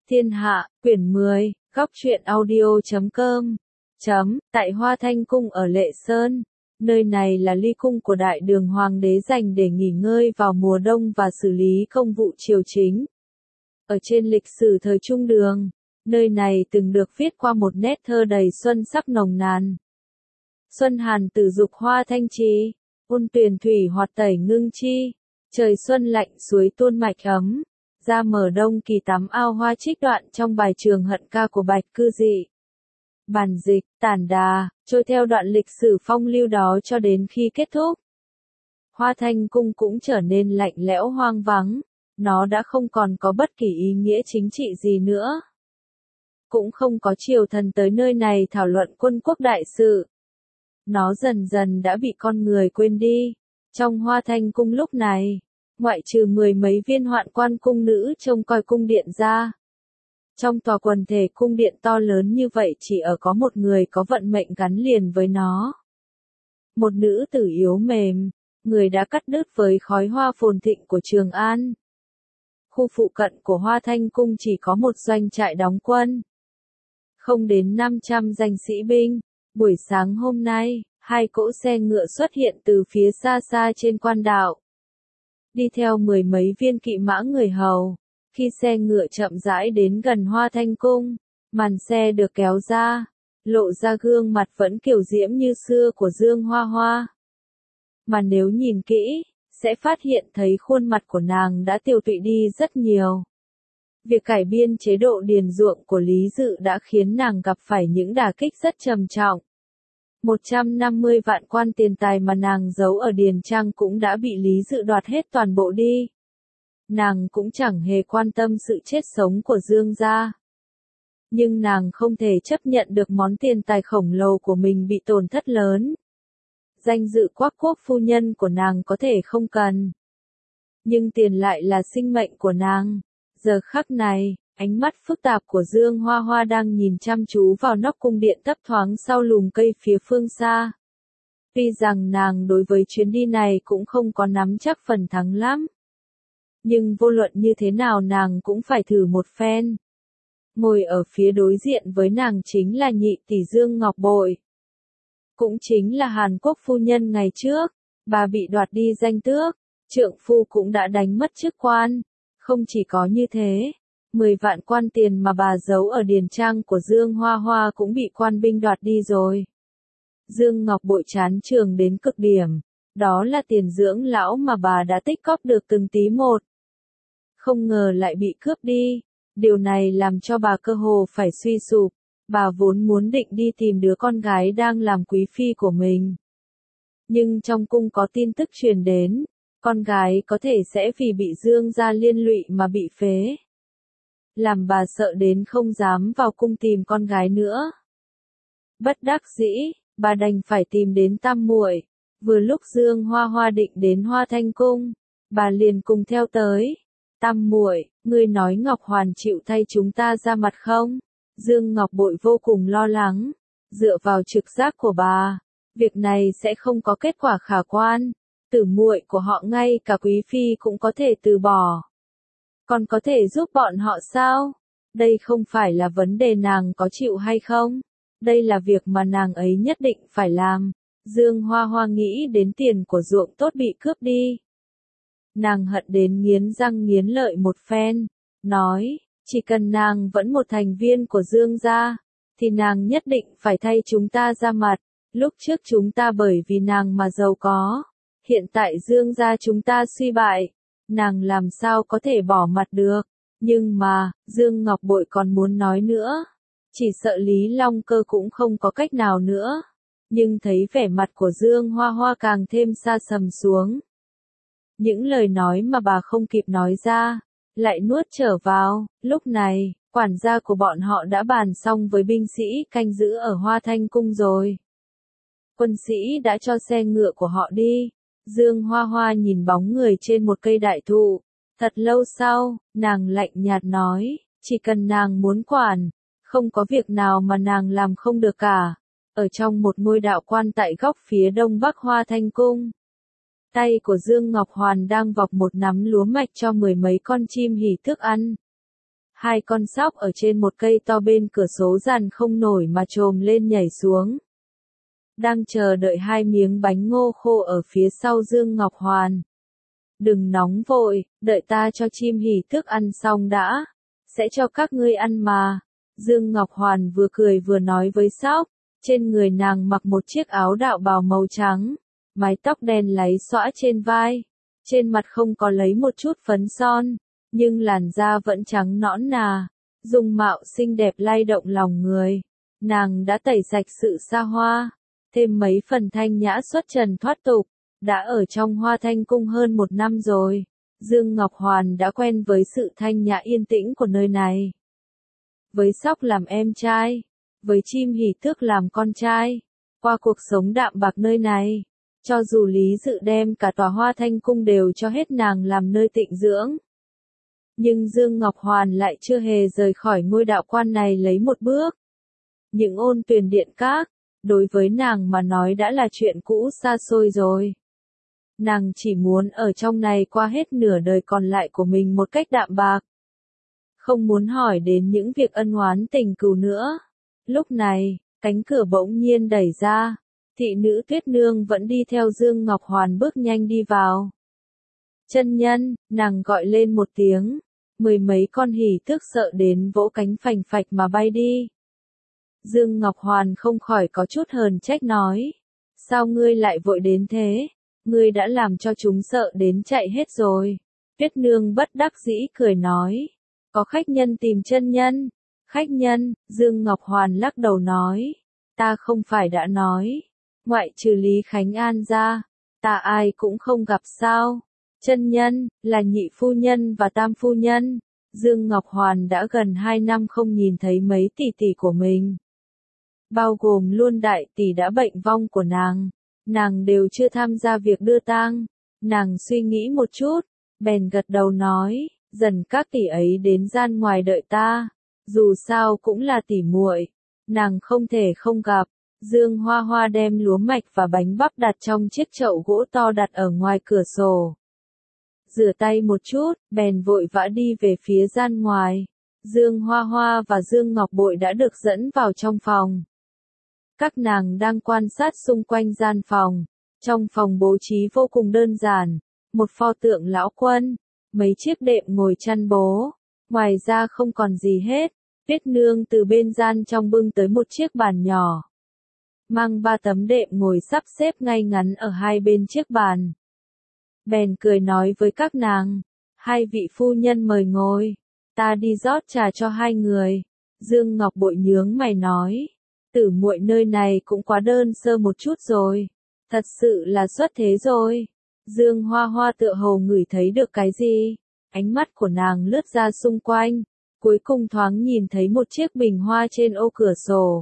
Thiên Hạ, quyển 10, góc truyện audio.com. Tại Hoa Thanh Cung ở Lệ Sơn, nơi này là ly cung của Đại Đường Hoàng đế dành để nghỉ ngơi vào mùa đông và xử lý công vụ triều chính. Ở trên lịch sử thời Trung Đường, nơi này từng được viết qua một nét thơ đầy xuân sắc nồng nàn. Xuân hàn tử dục hoa thanh trì, ôn tuyền thủy hoạt tẩy ngưng chi, trời xuân lạnh suối tuôn mạch ấm, ra mở đông kỳ tắm ao hoa trích đoạn trong bài Trường Hận Ca của Bạch Cư Dị. Bản dịch, tản đà, trôi theo đoạn lịch sử phong lưu đó cho đến khi kết thúc. Hoa Thanh Cung cũng trở nên lạnh lẽo hoang vắng, nó đã không còn có bất kỳ ý nghĩa chính trị gì nữa. Cũng không có triều thần tới nơi này thảo luận quân quốc đại sự. Nó dần dần đã bị con người quên đi. Trong Hoa Thanh Cung lúc này, ngoại trừ 10 mấy viên hoạn quan cung nữ trông coi cung điện ra. Trong tòa quần thể cung điện to lớn như vậy chỉ ở có một người có vận mệnh gắn liền với nó. Một nữ tử yếu mềm, người đã cắt đứt với khói hoa phồn thịnh của Trường An. Khu phụ cận của Hoa Thanh Cung chỉ có một doanh trại đóng quân. Không đến 500 danh sĩ binh. Buổi sáng hôm nay, 2 cỗ xe ngựa xuất hiện từ phía xa xa trên quan đạo. Đi theo 10 mấy viên kỵ mã người hầu. Khi xe ngựa chậm rãi đến gần Hoa Thanh Cung, màn xe được kéo ra, lộ ra gương mặt vẫn kiều diễm như xưa của Dương Hoa Hoa. Mà nếu nhìn kỹ, sẽ phát hiện thấy khuôn mặt của nàng đã tiều tụy đi rất nhiều. Việc cải biên chế độ điền ruộng của Lý Dự đã khiến nàng gặp phải những đả kích rất trầm trọng. 150 vạn quan tiền tài mà nàng giấu ở Điền Trang cũng đã bị Lý Dự đoạt hết toàn bộ đi. Nàng cũng chẳng hề quan tâm sự chết sống của Dương gia. Nhưng nàng không thể chấp nhận được món tiền tài khổng lồ của mình bị tổn thất lớn. Danh dự Quắc quốc phu nhân của nàng có thể không cần. Nhưng tiền lại là sinh mệnh của nàng. Giờ khắc này, ánh mắt phức tạp của Dương Hoa Hoa đang nhìn chăm chú vào nóc cung điện thấp thoáng sau lùm cây phía phương xa. Tuy rằng nàng đối với chuyến đi này cũng không có nắm chắc phần thắng lắm. Nhưng vô luận như thế nào nàng cũng phải thử một phen. Ngồi ở phía đối diện với nàng chính là nhị tỷ Dương Ngọc Bội. Cũng chính là Hàn Quốc phu nhân ngày trước, bà bị đoạt đi danh tước, trượng phu cũng đã đánh mất chức quan. Không chỉ có như thế, 10 vạn quan tiền mà bà giấu ở điền trang của Dương Hoa Hoa cũng bị quan binh đoạt đi rồi. Dương Ngọc Bội chán trường đến cực điểm, đó là tiền dưỡng lão mà bà đã tích cóp được từng tí một. Không ngờ lại bị cướp đi, điều này làm cho bà cơ hồ phải suy sụp, bà vốn muốn định đi tìm đứa con gái đang làm quý phi của mình. Nhưng trong cung có tin tức truyền đến, con gái có thể sẽ vì bị Dương gia liên lụy mà bị phế. Làm bà sợ đến không dám vào cung tìm con gái nữa. Bất đắc dĩ, bà đành phải tìm đến tam muội. Vừa lúc Dương Hoa Hoa định đến Hoa Thanh Cung, bà liền cùng theo tới. Tam muội, ngươi nói Ngọc Hoàn chịu thay chúng ta ra mặt không? Dương Ngọc Bội vô cùng lo lắng. Dựa vào trực giác của bà, việc này sẽ không có kết quả khả quan. Tử muội của họ ngay cả quý phi cũng có thể từ bỏ. Còn có thể giúp bọn họ sao? Đây không phải là vấn đề nàng có chịu hay không. Đây là việc mà nàng ấy nhất định phải làm. Dương Hoa Hoa nghĩ đến tiền của ruộng tốt bị cướp đi. Nàng hận đến nghiến răng nghiến lợi một phen. Nói, chỉ cần nàng vẫn một thành viên của Dương gia, thì nàng nhất định phải thay chúng ta ra mặt. Lúc trước chúng ta bởi vì nàng mà giàu có. Hiện tại Dương gia chúng ta suy bại. Nàng làm sao có thể bỏ mặt được. Nhưng mà, Dương Ngọc Bội còn muốn nói nữa. Chỉ sợ Lý Long Cơ cũng không có cách nào nữa. Nhưng thấy vẻ mặt của Dương Hoa Hoa càng thêm xa sầm xuống. Những lời nói mà bà không kịp nói ra, lại nuốt trở vào. Lúc này, quản gia của bọn họ đã bàn xong với binh sĩ canh giữ ở Hoa Thanh Cung rồi. Quân sĩ đã cho xe ngựa của họ đi. Dương Hoa Hoa nhìn bóng người trên một cây đại thụ. Thật lâu sau, nàng lạnh nhạt nói, chỉ cần nàng muốn quản, không có việc nào mà nàng làm không được cả. Ở trong một ngôi đạo quan tại góc phía đông bắc Hoa Thanh Cung. Tay của Dương Ngọc Hoàn đang vọc một nắm lúa mạch cho 10 mấy con chim hỉ thức ăn. Hai con sóc ở trên một cây to bên cửa sổ dằn không nổi mà chồm lên nhảy xuống. Đang chờ đợi hai miếng bánh ngô khô ở phía sau Dương Ngọc Hoàn. Đừng nóng vội, đợi ta cho chim hỉ thức ăn xong đã. Sẽ cho các ngươi ăn mà. Dương Ngọc Hoàn vừa cười vừa nói với sóc. Trên người nàng mặc một chiếc áo đạo bào màu trắng. Mái tóc đen láy xõa trên vai. Trên mặt không có lấy một chút phấn son. Nhưng làn da vẫn trắng nõn nà. Dung mạo xinh đẹp lay động lòng người. Nàng đã tẩy sạch sự xa hoa. Thêm mấy phần thanh nhã xuất trần thoát tục. Đã ở trong Hoa Thanh Cung hơn 1 năm rồi. Dương Ngọc Hoàn đã quen với sự thanh nhã yên tĩnh của nơi này. Với sóc làm em trai. Với chim hỉ tước làm con trai. Qua cuộc sống đạm bạc nơi này. Cho dù Lý Dự đem cả tòa Hoa Thanh Cung đều cho hết nàng làm nơi tịnh dưỡng. Nhưng Dương Ngọc Hoàn lại chưa hề rời khỏi ngôi đạo quan này lấy một bước. Những ôn tuyền điện các, đối với nàng mà nói đã là chuyện cũ xa xôi rồi. Nàng chỉ muốn ở trong này qua hết nửa đời còn lại của mình một cách đạm bạc. Không muốn hỏi đến những việc ân oán tình cừu nữa. Lúc này, cánh cửa bỗng nhiên đẩy ra. Thị nữ Tuyết Nương vẫn đi theo Dương Ngọc Hoàn bước nhanh đi vào. Chân nhân, nàng gọi lên một tiếng. 10 mấy con hỉ tước sợ đến vỗ cánh phành phạch mà bay đi. Dương Ngọc Hoàn không khỏi có chút hờn trách nói. Sao ngươi lại vội đến thế? Ngươi đã làm cho chúng sợ đến chạy hết rồi. Tuyết Nương bất đắc dĩ cười nói. Có khách nhân tìm chân nhân. Khách nhân, Dương Ngọc Hoàn lắc đầu nói. Ta không phải đã nói. Ngoại trừ Lý Khánh An ra. Ta ai cũng không gặp sao. Chân nhân, là nhị phu nhân và tam phu nhân. Dương Ngọc Hoàn đã gần 2 năm không nhìn thấy mấy tỷ tỷ của mình. Bao gồm luôn đại tỷ đã bệnh vong của nàng. Nàng đều chưa tham gia việc đưa tang. Nàng suy nghĩ một chút, bèn gật đầu nói, dần các tỷ ấy đến gian ngoài đợi ta. Dù sao cũng là tỷ muội, nàng không thể không gặp. Dương Hoa Hoa đem lúa mạch và bánh bắp đặt trong chiếc chậu gỗ to đặt ở ngoài cửa sổ. Rửa tay một chút, bèn vội vã đi về phía gian ngoài. Dương Hoa Hoa và Dương Ngọc Bội đã được dẫn vào trong phòng. Các nàng đang quan sát xung quanh gian phòng. Trong phòng bố trí vô cùng đơn giản. Một pho tượng lão quân, mấy chiếc đệm ngồi chăn bố. Ngoài ra không còn gì hết. Tuyết Nương từ bên gian trong bưng tới một chiếc bàn nhỏ. Mang 3 tấm đệm ngồi sắp xếp ngay ngắn ở hai bên chiếc bàn. Bèn cười nói với các nàng. Hai vị phu nhân mời ngồi. Ta đi rót trà cho hai người. Dương Ngọc Bội nhướng mày nói. Tử muội nơi này cũng quá đơn sơ một chút rồi. Thật sự là xuất thế rồi. Dương Hoa Hoa tựa hồ ngửi thấy được cái gì. Ánh mắt của nàng lướt ra xung quanh. Cuối cùng thoáng nhìn thấy một chiếc bình hoa trên ô cửa sổ.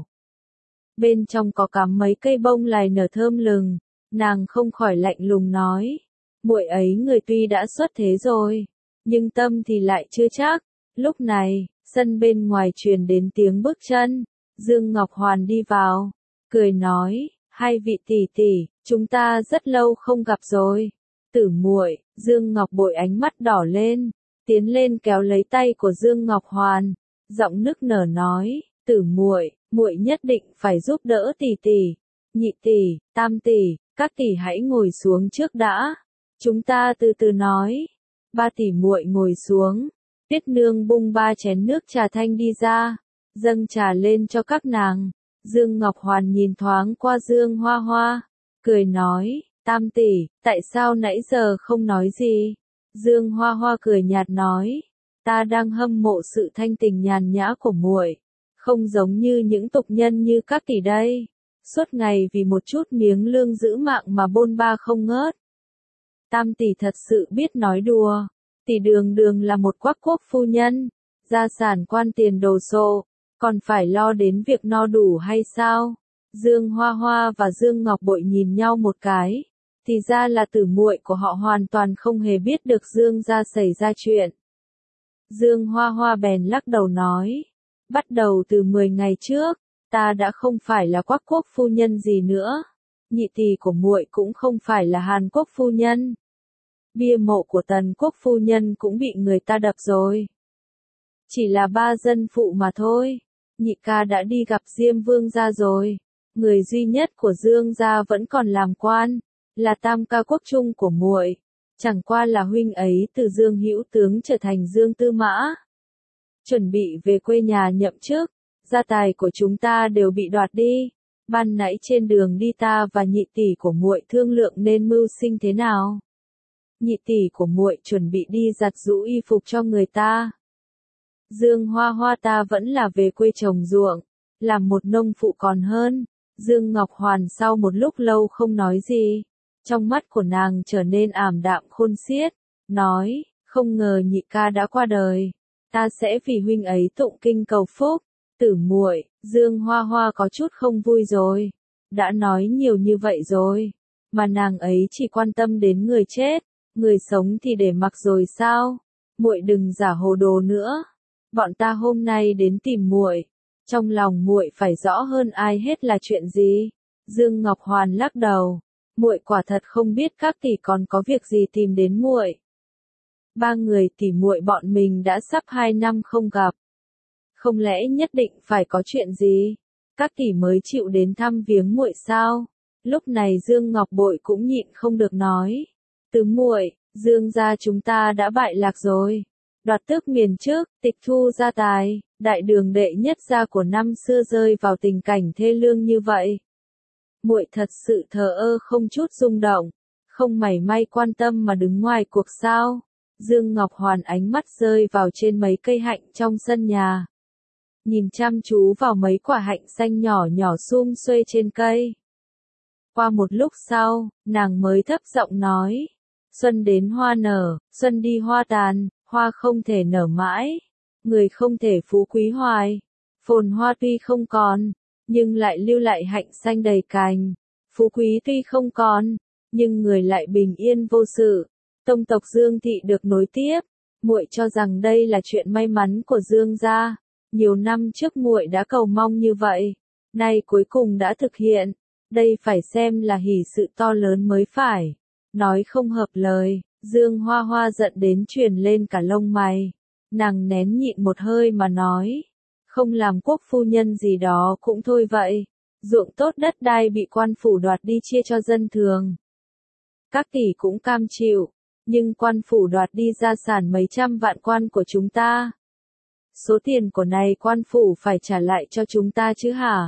Bên trong có cắm mấy cây bông lài nở thơm lừng. Nàng không khỏi lạnh lùng nói. Muội ấy người tuy đã xuất thế rồi. Nhưng tâm thì lại chưa chắc. Lúc này, sân bên ngoài truyền đến tiếng bước chân. Dương Ngọc Hoàn đi vào, cười nói, hai vị tỷ tỷ, chúng ta rất lâu không gặp rồi. Tử muội, Dương Ngọc Bội ánh mắt đỏ lên, tiến lên kéo lấy tay của Dương Ngọc Hoàn, giọng nức nở nói, tử muội, muội nhất định phải giúp đỡ tỷ tỷ, nhị tỷ, tam tỷ, các tỷ hãy ngồi xuống trước đã. Chúng ta từ từ nói. 3 tỷ muội ngồi xuống. Tuyết Nương bung 3 chén nước trà thanh đi ra. Dâng trà lên cho các nàng. Dương Ngọc Hoàn nhìn thoáng qua Dương Hoa Hoa. Cười nói, tam tỷ, tại sao nãy giờ không nói gì? Dương Hoa Hoa cười nhạt nói, ta đang hâm mộ sự thanh tình nhàn nhã của muội, không giống như những tục nhân như các tỷ đây. Suốt ngày vì một chút miếng lương giữ mạng mà bôn ba không ngớt. Tam tỷ thật sự biết nói đùa. Tỷ đường đường là một quắc quốc phu nhân, gia sản quan tiền đồ sộ, còn phải lo đến việc no đủ hay sao? Dương Hoa Hoa và Dương Ngọc Bội nhìn nhau một cái, thì ra là tử muội của họ hoàn toàn không hề biết được Dương gia xảy ra chuyện. Dương Hoa Hoa bèn lắc đầu nói, bắt đầu từ 10 ngày trước, ta đã không phải là quắc quốc phu nhân gì nữa, nhị tỷ của muội cũng không phải là Hàn Quốc phu nhân. Bia mộ của Tần Quốc phu nhân cũng bị người ta đập rồi. Chỉ là 3 dân phụ mà thôi. Nhị ca đã đi gặp Diêm Vương gia rồi. Người duy nhất của Dương gia vẫn còn làm quan, là tam ca quốc trung của muội. Chẳng qua là huynh ấy từ Dương Hữu tướng trở thành Dương Tư Mã. Chuẩn bị về quê nhà nhậm chức, gia tài của chúng ta đều bị đoạt đi. Ban nãy trên đường đi ta và nhị tỷ của muội thương lượng nên mưu sinh thế nào. Nhị tỷ của muội chuẩn bị đi giặt giũ y phục cho người ta. Dương Hoa Hoa ta vẫn là về quê trồng ruộng, làm một nông phụ còn hơn. Dương Ngọc Hoàn sau một lúc lâu không nói gì, trong mắt của nàng trở nên ảm đạm khôn xiết, nói, không ngờ nhị ca đã qua đời, ta sẽ vì huynh ấy tụng kinh cầu phúc. Tử muội, Dương Hoa Hoa có chút không vui rồi, đã nói nhiều như vậy rồi, mà nàng ấy chỉ quan tâm đến người chết, người sống thì để mặc rồi sao? Muội đừng giả hồ đồ nữa. Bọn ta hôm nay đến tìm muội, trong lòng muội phải rõ hơn ai hết là chuyện gì. Dương Ngọc Hoàn lắc đầu, muội quả thật không biết các tỷ còn có việc gì tìm đến muội. 3 người tỷ muội bọn mình đã sắp 2 năm không gặp. Không lẽ nhất định phải có chuyện gì? Các tỷ mới chịu đến thăm viếng muội sao? Lúc này Dương Ngọc Bội cũng nhịn không được nói. Tứ muội, Dương gia chúng ta đã bại lạc rồi. Đoạt tước miền trước, tịch thu gia tài, đại đường đệ nhất gia của năm xưa rơi vào tình cảnh thê lương như vậy. Muội thật sự thờ ơ không chút rung động, không mảy may quan tâm mà đứng ngoài cuộc sao? Dương Ngọc Hoàn ánh mắt rơi vào trên mấy cây hạnh trong sân nhà. Nhìn chăm chú vào mấy quả hạnh xanh nhỏ nhỏ sum xuê trên cây. Qua một lúc sau, nàng mới thấp giọng nói. Xuân đến hoa nở, xuân đi hoa tàn, hoa không thể nở mãi. Người không thể phú quý hoài. Phồn hoa tuy không còn, nhưng lại lưu lại hạnh xanh đầy cành. Phú quý tuy không còn, nhưng người lại bình yên vô sự. Tông tộc Dương thị được nối tiếp. Muội cho rằng đây là chuyện may mắn của Dương gia. Nhiều năm trước muội đã cầu mong như vậy, nay cuối cùng đã thực hiện, đây phải xem là hỷ sự to lớn mới phải. Nói không hợp lời, Dương Hoa Hoa giận đến truyền lên cả lông mày. Nàng nén nhịn một hơi mà nói, không làm quốc phu nhân gì đó cũng thôi vậy. Ruộng tốt đất đai bị quan phủ đoạt đi chia cho dân thường. Các tỷ cũng cam chịu, nhưng quan phủ đoạt đi gia sản mấy trăm vạn quan của chúng ta. Số tiền của này quan phủ phải trả lại cho chúng ta chứ hả?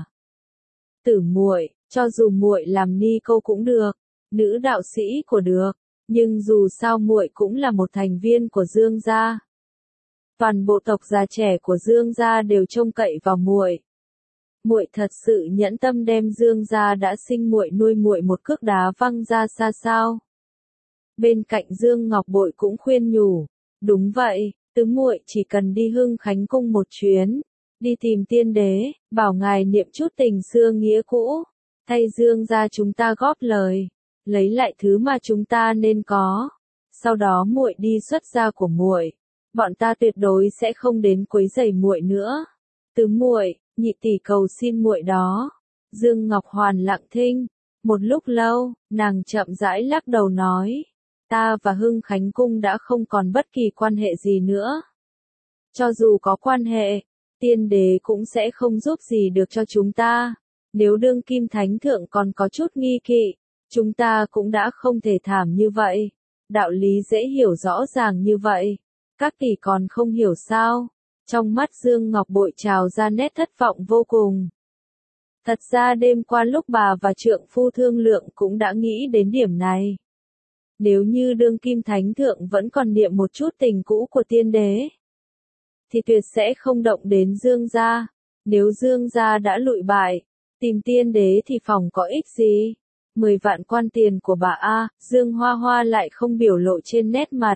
Tử muội, cho dù muội làm ni cô cũng được, nữ đạo sĩ của được, nhưng dù sao muội cũng là một thành viên của Dương gia. Toàn bộ tộc già trẻ của Dương gia đều trông cậy vào muội. Muội thật sự nhẫn tâm đem Dương gia đã sinh muội nuôi muội một cước đá văng ra xa sao? Bên cạnh Dương Ngọc Bội cũng khuyên nhủ, đúng vậy. Tứ muội chỉ cần đi Hưng Khánh cung một chuyến, đi tìm tiên đế, bảo ngài niệm chút tình xưa nghĩa cũ, thay Dương gia chúng ta góp lời, lấy lại thứ mà chúng ta nên có. Sau đó muội đi xuất gia của muội, bọn ta tuyệt đối sẽ không đến quấy rầy muội nữa. Tứ muội, nhị tỷ cầu xin muội đó. Dương Ngọc Hoàn lặng thinh, một lúc lâu, nàng chậm rãi lắc đầu nói. Ta và Hưng Khánh Cung đã không còn bất kỳ quan hệ gì nữa. Cho dù có quan hệ, tiên đế cũng sẽ không giúp gì được cho chúng ta. Nếu đương kim thánh thượng còn có chút nghi kỵ, chúng ta cũng đã không thể thảm như vậy. Đạo lý dễ hiểu rõ ràng như vậy. Các tỷ còn không hiểu sao? Trong mắt Dương Ngọc Bội trào ra nét thất vọng vô cùng. Thật ra đêm qua lúc bà và trượng phu thương lượng cũng đã nghĩ đến điểm này. Nếu như đương kim thánh thượng vẫn còn niệm một chút tình cũ của tiên đế, thì tuyệt sẽ không động đến Dương gia. Nếu Dương gia đã lụi bại, tìm tiên đế thì phòng có ích gì? 10 vạn quan tiền của bà A, Dương Hoa Hoa lại không biểu lộ trên nét mặt.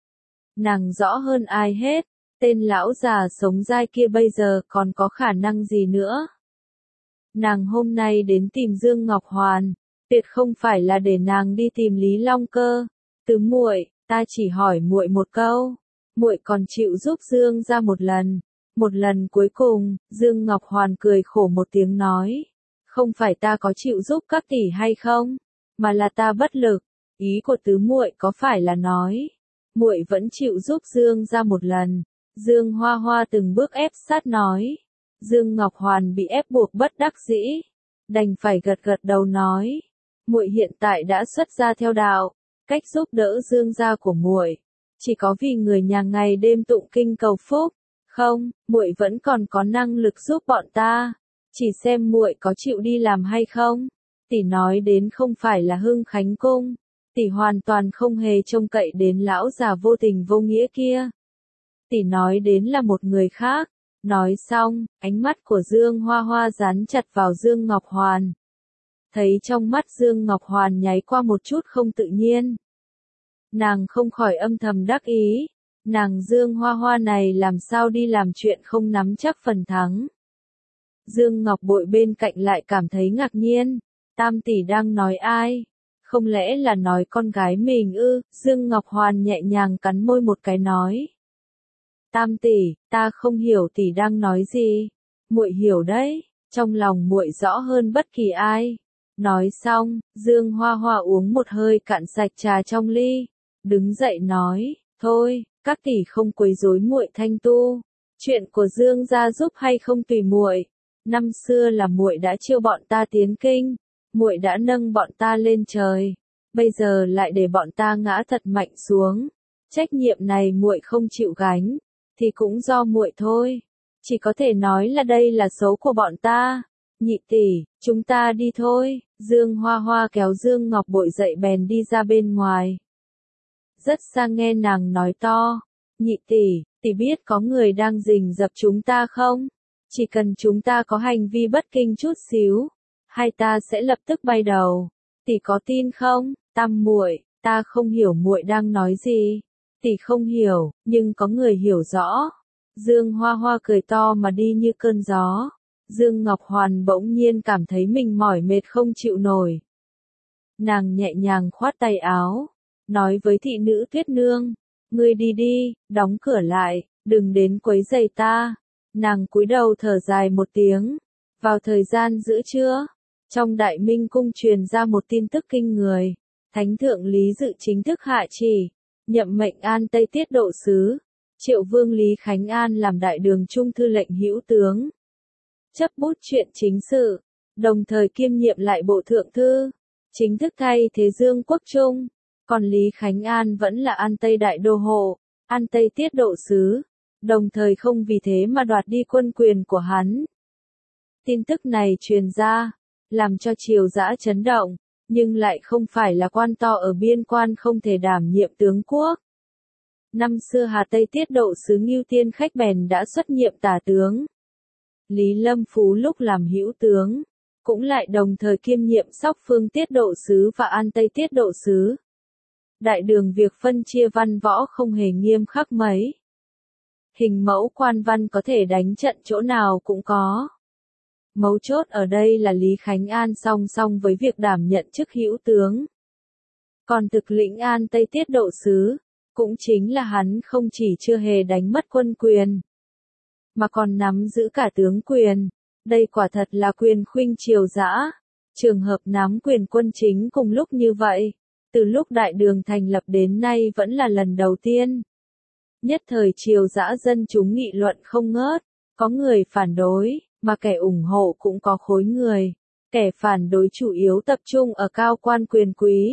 Nàng rõ hơn ai hết, tên lão già sống dai kia bây giờ còn có khả năng gì nữa? Nàng hôm nay đến tìm Dương Ngọc Hoàn, tuyệt không phải là để nàng đi tìm Lý Long Cơ. Tứ muội, ta chỉ hỏi muội một câu, muội còn chịu giúp Dương gia một lần cuối cùng. Dương Ngọc Hoàn cười khổ một tiếng nói, không phải ta có chịu giúp các tỷ hay không, mà là ta bất lực. Ý của tứ muội có phải là nói, muội vẫn chịu giúp Dương gia một lần, Dương Hoa Hoa từng bước ép sát nói. Dương Ngọc Hoàn bị ép buộc bất đắc dĩ, đành phải gật gật đầu nói, muội hiện tại đã xuất gia theo đạo, cách giúp đỡ Dương gia của muội, chỉ có vì người nhà ngày đêm tụng kinh cầu phúc, không, muội vẫn còn có năng lực giúp bọn ta, chỉ xem muội có chịu đi làm hay không. Tỷ nói đến không phải là Hưng Khánh cung, tỷ hoàn toàn không hề trông cậy đến lão già vô tình vô nghĩa kia. Tỷ nói đến là một người khác. Nói xong, ánh mắt của Dương Hoa Hoa dán chặt vào Dương Ngọc Hoàn. Thấy trong mắt Dương Ngọc Hoàn nháy qua một chút không tự nhiên. Nàng không khỏi âm thầm đắc ý, nàng Dương Hoa Hoa này làm sao đi làm chuyện không nắm chắc phần thắng. Dương Ngọc Bội bên cạnh lại cảm thấy ngạc nhiên, Tam tỷ đang nói ai? Không lẽ là nói con gái mình ư? Dương Ngọc Hoàn nhẹ nhàng cắn môi một cái nói. Tam tỷ, ta không hiểu tỷ đang nói gì. Muội hiểu đấy, trong lòng muội rõ hơn bất kỳ ai. Nói xong, Dương Hoa Hoa uống một hơi cạn sạch trà trong ly, đứng dậy nói, thôi, các tỷ không quấy rối muội thanh tu, chuyện của Dương gia giúp hay không tùy muội. Năm xưa là muội đã chiêu bọn ta tiến kinh, muội đã nâng bọn ta lên trời, bây giờ lại để bọn ta ngã thật mạnh xuống. Trách nhiệm này muội không chịu gánh, thì cũng do muội thôi. Chỉ có thể nói là đây là số của bọn ta. Nhị tỷ, chúng ta đi thôi. Dương Hoa Hoa kéo Dương Ngọc Bội dậy bèn đi ra bên ngoài. Rất xa nghe nàng nói to. Nhị tỷ, tỷ biết có người đang rình rập chúng ta không? Chỉ cần chúng ta có hành vi bất kinh chút xíu, hai ta sẽ lập tức bay đầu. Tỷ có tin không? Tam muội, ta không hiểu muội đang nói gì. Tỷ không hiểu, nhưng có người hiểu rõ. Dương Hoa Hoa cười to mà đi như cơn gió. Dương Ngọc Hoàn bỗng nhiên cảm thấy mình mỏi mệt không chịu nổi. Nàng nhẹ nhàng khoát tay áo, nói với thị nữ Tuyết Nương, ngươi đi đi, đóng cửa lại, đừng đến quấy rầy ta. Nàng cúi đầu thở dài một tiếng. Vào thời gian giữa trưa, trong Đại Minh cung truyền ra một tin tức kinh người. Thánh thượng Lý Dự chính thức hạ chỉ, nhậm mệnh An Tây Tiết độ sứ, Triệu Vương Lý Khánh An làm Đại Đường Trung thư lệnh hữu tướng, chấp bút chuyện chính sự, đồng thời kiêm nhiệm lại bộ thượng thư, chính thức thay thế Dương Quốc Trung. Còn Lý Khánh An vẫn là An Tây Đại Đô hộ, An Tây Tiết độ sứ, đồng thời không vì thế mà đoạt đi quân quyền của hắn. Tin tức này truyền ra, làm cho triều dã chấn động, nhưng lại không phải là quan to ở biên quan không thể đảm nhiệm tướng quốc. Năm xưa Hà Tây Tiết độ sứ Ngưu Tiên Khách bèn đã xuất nhiệm tả tướng. Lý Lâm Phú lúc làm hữu tướng, cũng lại đồng thời kiêm nhiệm Sóc Phương Tiết độ sứ và An Tây Tiết độ sứ. Đại đường việc phân chia văn võ không hề nghiêm khắc mấy. Hình mẫu quan văn có thể đánh trận chỗ nào cũng có. Mấu chốt ở đây là Lý Khánh An song song với việc đảm nhận chức hữu tướng. Còn thực lĩnh An Tây Tiết độ sứ, cũng chính là hắn không chỉ chưa hề đánh mất quân quyền, mà còn nắm giữ cả tướng quyền. Đây quả thật là quyền khuynh triều dã. Trường hợp nắm quyền quân chính cùng lúc như vậy, từ lúc Đại Đường thành lập đến nay vẫn là lần đầu tiên. Nhất thời triều dã dân chúng nghị luận không ngớt, có người phản đối, mà kẻ ủng hộ cũng có khối người. Kẻ phản đối chủ yếu tập trung ở cao quan quyền quý.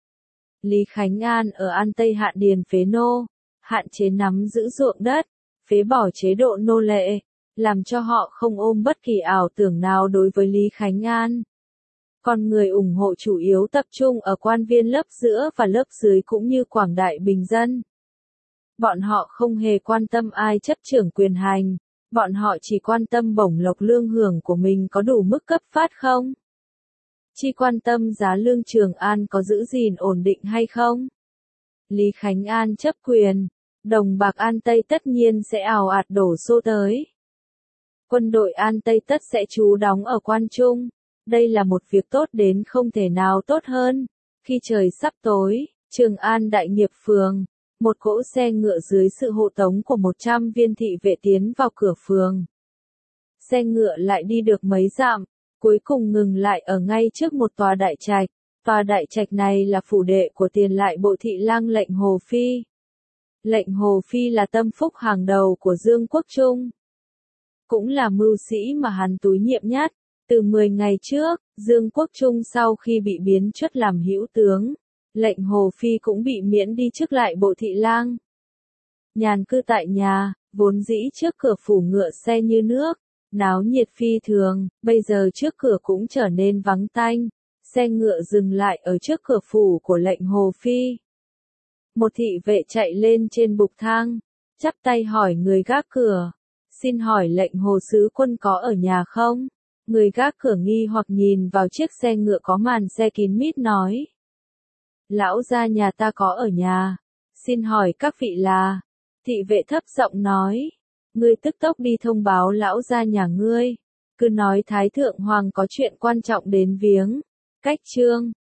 Lý Khánh An ở An Tây hạn điền phế nô, hạn chế nắm giữ ruộng đất, phế bỏ chế độ nô lệ, làm cho họ không ôm bất kỳ ảo tưởng nào đối với Lý Khánh An. Còn người ủng hộ chủ yếu tập trung ở quan viên lớp giữa và lớp dưới cũng như quảng đại bình dân. Bọn họ không hề quan tâm ai chấp trưởng quyền hành, bọn họ chỉ quan tâm bổng lộc lương hưởng của mình có đủ mức cấp phát không? Chỉ quan tâm giá lương Trường An có giữ gìn ổn định hay không? Lý Khánh An chấp quyền, đồng bạc An Tây tất nhiên sẽ ào ạt đổ xô tới. Quân đội An Tây tất sẽ trú đóng ở quan trung. Đây là một việc tốt đến không thể nào tốt hơn. Khi trời sắp tối, Trường An Đại Nghiệp Phường, một cỗ xe ngựa dưới sự hộ tống của 100 viên thị vệ tiến vào cửa phường. Xe ngựa lại đi được mấy dặm, cuối cùng ngừng lại ở ngay trước một tòa đại trạch. Tòa đại trạch này là phủ đệ của tiền lại bộ thị lang lệnh Hồ Phi. Lệnh Hồ Phi là tâm phúc hàng đầu của Dương Quốc Trung. Cũng là mưu sĩ mà hắn túi nhiệm nhất. Từ 10 ngày trước, Dương Quốc Trung sau khi bị biến chức làm hữu tướng, Lệnh Hồ Phi cũng bị miễn đi chức lại bộ thị lang. Nhàn cư tại nhà, vốn dĩ trước cửa phủ ngựa xe như nước, náo nhiệt phi thường, bây giờ trước cửa cũng trở nên vắng tanh, xe ngựa dừng lại ở trước cửa phủ của Lệnh Hồ Phi. Một thị vệ chạy lên trên bục thang, chắp tay hỏi người gác cửa, xin hỏi Lệnh Hồ sứ quân có ở nhà không? Người gác cửa nghi hoặc nhìn vào chiếc xe ngựa có màn xe kín mít nói. Lão gia nhà ta có ở nhà, xin hỏi các vị là. Thị vệ thấp giọng nói, ngươi tức tốc đi thông báo lão gia nhà ngươi, cứ nói Thái Thượng Hoàng có chuyện quan trọng đến viếng. Cách chương